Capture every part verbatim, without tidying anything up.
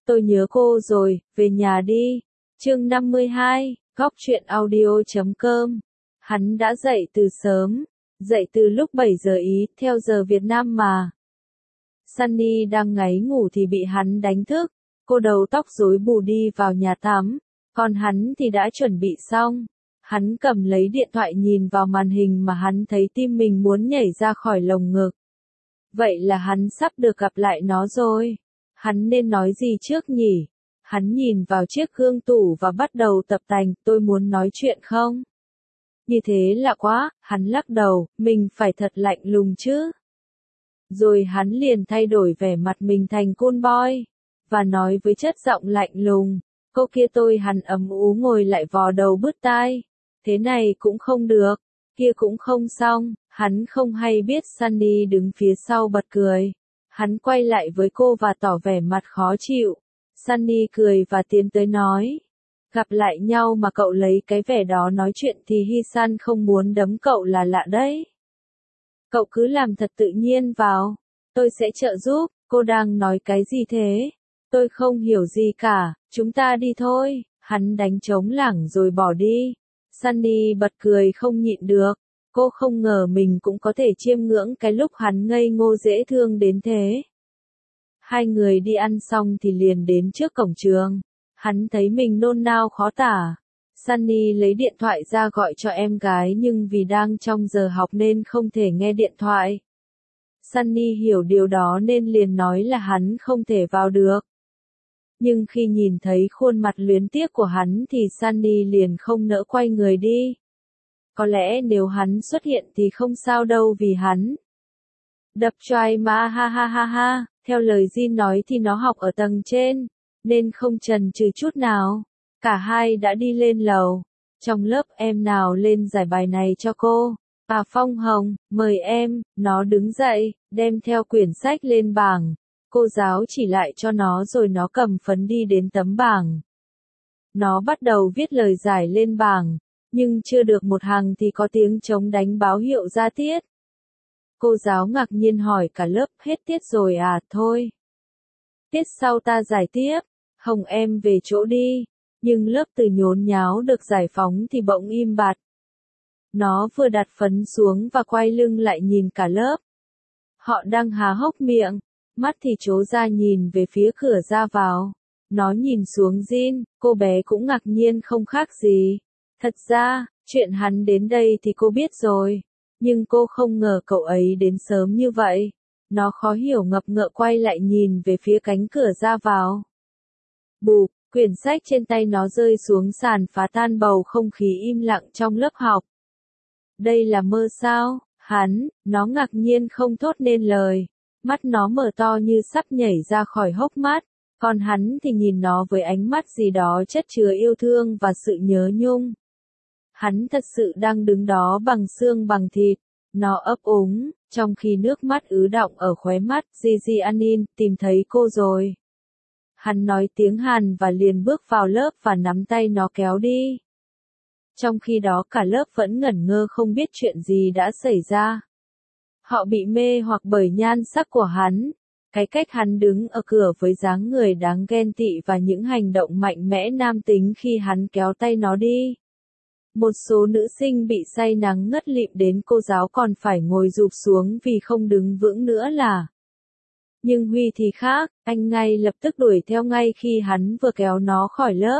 Tôi nhớ cô rồi, về nhà đi. Chương năm mươi hai, góc truyện audio chấm com. Hắn đã dậy từ sớm, dậy từ lúc bảy giờ ý, theo giờ Việt Nam mà. Sunny đang ngáy ngủ thì bị hắn đánh thức, cô đầu tóc rối bù đi vào nhà tắm, còn hắn thì đã chuẩn bị xong. Hắn cầm lấy điện thoại nhìn vào màn hình mà hắn thấy tim mình muốn nhảy ra khỏi lồng ngực. Vậy là hắn sắp được gặp lại nó rồi. Hắn nên nói gì trước nhỉ? Hắn nhìn vào chiếc gương tủ và bắt đầu tập tành, tôi muốn nói chuyện không? Như thế lạ quá, hắn lắc đầu, mình phải thật lạnh lùng chứ. Rồi hắn liền thay đổi vẻ mặt mình thành cool boy, và nói với chất giọng lạnh lùng, cô kia tôi hắn ấm ú ngồi lại vò đầu bứt tai. Thế này cũng không được, kia cũng không xong, hắn không hay biết Sunny đứng phía sau bật cười. Hắn quay lại với cô và tỏ vẻ mặt khó chịu. Sunny cười và tiến tới nói. Gặp lại nhau mà cậu lấy cái vẻ đó nói chuyện thì Hi-san không muốn đấm cậu là lạ đấy. Cậu cứ làm thật tự nhiên vào. Tôi sẽ trợ giúp, cô đang nói cái gì thế? Tôi không hiểu gì cả, chúng ta đi thôi. Hắn đánh trống lảng rồi bỏ đi. Sunny bật cười không nhịn được. Cô không ngờ mình cũng có thể chiêm ngưỡng cái lúc hắn ngây ngô dễ thương đến thế. Hai người đi ăn xong thì liền đến trước cổng trường. Hắn thấy mình nôn nao khó tả. Sunny lấy điện thoại ra gọi cho em gái nhưng vì đang trong giờ học nên không thể nghe điện thoại. Sunny hiểu điều đó nên liền nói là hắn không thể vào được. Nhưng khi nhìn thấy khuôn mặt luyến tiếc của hắn thì Sunny liền không nỡ quay người đi. Có lẽ nếu hắn xuất hiện thì không sao đâu vì hắn đập trai mà ha ha ha ha, theo lời Jin nói thì nó học ở tầng trên, nên không chần chừ chút nào. Cả hai đã đi lên lầu. Trong lớp em nào lên giải bài này cho cô. À Phong Hồng, mời em, nó đứng dậy, đem theo quyển sách lên bảng. Cô giáo chỉ lại cho nó rồi nó cầm phấn đi đến tấm bảng. Nó bắt đầu viết lời giải lên bảng. Nhưng chưa được một hàng thì có tiếng trống đánh báo hiệu ra tiết. Cô giáo ngạc nhiên hỏi cả lớp, hết tiết rồi à, thôi. Tiết sau ta giải tiếp, Hồng em về chỗ đi. Nhưng lớp từ nhốn nháo được giải phóng thì bỗng im bặt. Nó vừa đặt phấn xuống và quay lưng lại nhìn cả lớp. Họ đang há hốc miệng, mắt thì trố ra nhìn về phía cửa ra vào. Nó nhìn xuống Jin, cô bé cũng ngạc nhiên không khác gì. Thật ra, chuyện hắn đến đây thì cô biết rồi, nhưng cô không ngờ cậu ấy đến sớm như vậy. Nó khó hiểu ngập ngợ quay lại nhìn về phía cánh cửa ra vào. Bụp, quyển sách trên tay nó rơi xuống sàn phá tan bầu không khí im lặng trong lớp học. Đây là mơ sao? Hắn, nó ngạc nhiên không thốt nên lời. Mắt nó mở to như sắp nhảy ra khỏi hốc mắt. Còn hắn thì nhìn nó với ánh mắt gì đó chất chứa yêu thương và sự nhớ nhung. Hắn thật sự đang đứng đó bằng xương bằng thịt. Nó ấp úng, trong khi nước mắt ứ đọng ở khóe mắt. Gigi Anin, tìm thấy cô rồi. Hắn nói tiếng Hàn và liền bước vào lớp và nắm tay nó kéo đi. Trong khi đó cả lớp vẫn ngẩn ngơ không biết chuyện gì đã xảy ra. Họ bị mê hoặc bởi nhan sắc của hắn. Cái cách hắn đứng ở cửa với dáng người đáng ghen tị và những hành động mạnh mẽ nam tính khi hắn kéo tay nó đi. Một số nữ sinh bị say nắng ngất lịm đến cô giáo còn phải ngồi rụp xuống vì không đứng vững nữa là. Nhưng Huy thì khác, anh ngay lập tức đuổi theo ngay khi hắn vừa kéo nó khỏi lớp.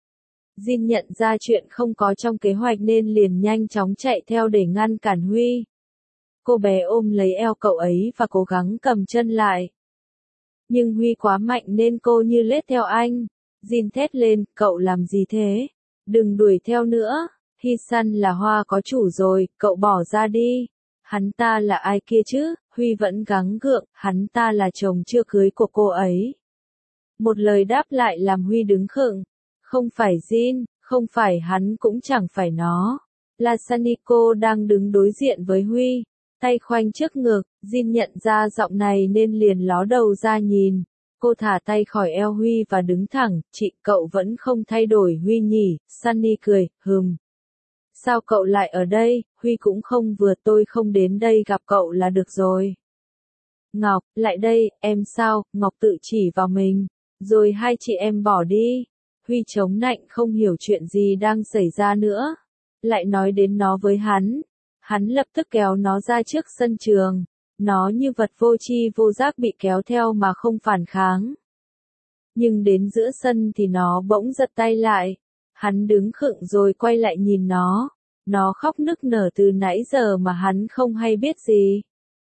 Jin nhận ra chuyện không có trong kế hoạch nên liền nhanh chóng chạy theo để ngăn cản Huy. Cô bé ôm lấy eo cậu ấy và cố gắng cầm chân lại. Nhưng Huy quá mạnh nên cô như lết theo anh. Jin thét lên, cậu làm gì thế? Đừng đuổi theo nữa. Hi-san là hoa có chủ rồi, cậu bỏ ra đi. Hắn ta là ai kia chứ? Huy vẫn gắng gượng, hắn ta là chồng chưa cưới của cô ấy. Một lời đáp lại làm Huy đứng khựng. Không phải Jin, không phải hắn cũng chẳng phải nó. Là Saniko đang đứng đối diện với Huy. Tay khoanh trước ngực, Jin nhận ra giọng này nên liền ló đầu ra nhìn. Cô thả tay khỏi eo Huy và đứng thẳng, chị cậu vẫn không thay đổi Huy nhỉ, Sunny cười, hừm. Sao cậu lại ở đây, Huy cũng không vừa tôi không đến đây gặp cậu là được rồi. Ngọc, lại đây, em sao, Ngọc tự chỉ vào mình. Rồi hai chị em bỏ đi. Huy chống nạnh không hiểu chuyện gì đang xảy ra nữa. Lại nói đến nó với hắn. Hắn lập tức kéo nó ra trước sân trường. Nó như vật vô tri vô giác bị kéo theo mà không phản kháng. Nhưng đến giữa sân thì nó bỗng giật tay lại. Hắn đứng khựng rồi quay lại nhìn nó. Nó khóc nức nở từ nãy giờ mà hắn không hay biết gì.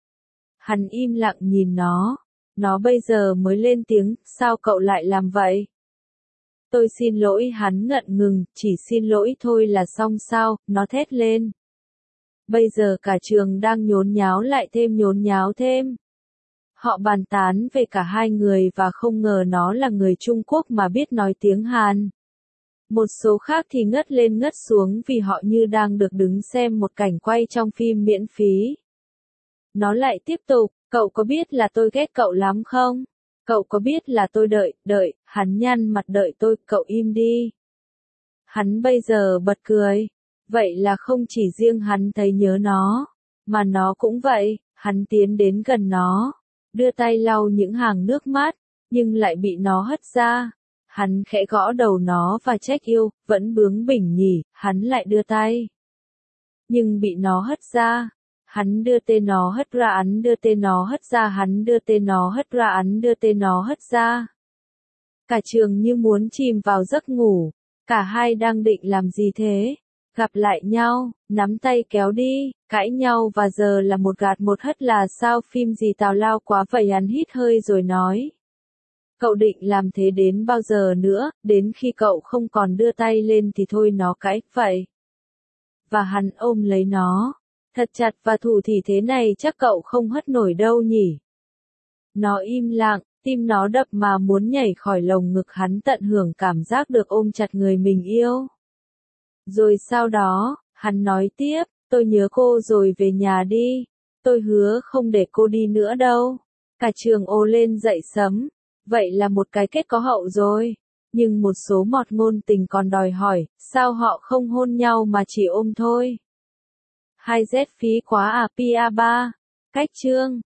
Hắn im lặng nhìn nó. Nó bây giờ mới lên tiếng, sao cậu lại làm vậy? Tôi xin lỗi, hắn ngận ngừng, chỉ xin lỗi thôi là xong sao, nó thét lên. Bây giờ cả trường đang nhốn nháo lại thêm nhốn nháo thêm. Họ bàn tán về cả hai người và không ngờ nó là người Trung Quốc mà biết nói tiếng Hàn. Một số khác thì ngất lên ngất xuống vì họ như đang được đứng xem một cảnh quay trong phim miễn phí. Nó lại tiếp tục, cậu có biết là tôi ghét cậu lắm không? Cậu có biết là tôi đợi, đợi, hắn nhăn mặt đợi tôi, cậu im đi. Hắn bây giờ bật cười. Vậy là không chỉ riêng hắn thấy nhớ nó, mà nó cũng vậy. Hắn tiến đến gần nó, đưa tay lau những hàng nước mắt, nhưng lại bị nó hất ra. Hắn khẽ gõ đầu nó và trách yêu, vẫn bướng bỉnh nhỉ, hắn lại đưa tay. Nhưng bị nó hất ra. Hắn đưa tên nó hất ra, hắn đưa tên nó hất ra, hắn đưa tên nó hất ra, hắn đưa tên nó hất ra. Cả trường như muốn chìm vào giấc ngủ. Cả hai đang định làm gì thế? Gặp lại nhau, nắm tay kéo đi, cãi nhau và giờ là một gạt một hất là sao, phim gì tào lao quá vậy? Hắn hít hơi rồi nói. Cậu định làm thế đến bao giờ nữa, đến khi cậu không còn đưa tay lên thì thôi, nó cãi vậy. Và hắn ôm lấy nó. Thật chặt và thủ thỉ thế này chắc cậu không hất nổi đâu nhỉ. Nó im lặng, tim nó đập mà muốn nhảy khỏi lồng ngực hắn, tận hưởng cảm giác được ôm chặt người mình yêu. Rồi sau đó, hắn nói tiếp, tôi nhớ cô rồi, về nhà đi. Tôi hứa không để cô đi nữa đâu. Cả trường ồ lên dậy sấm. Vậy là một cái kết có hậu rồi. Nhưng một số mọt ngôn tình còn đòi hỏi, sao họ không hôn nhau mà chỉ ôm thôi? hai Z phí quá à, Pia ba. Cách chương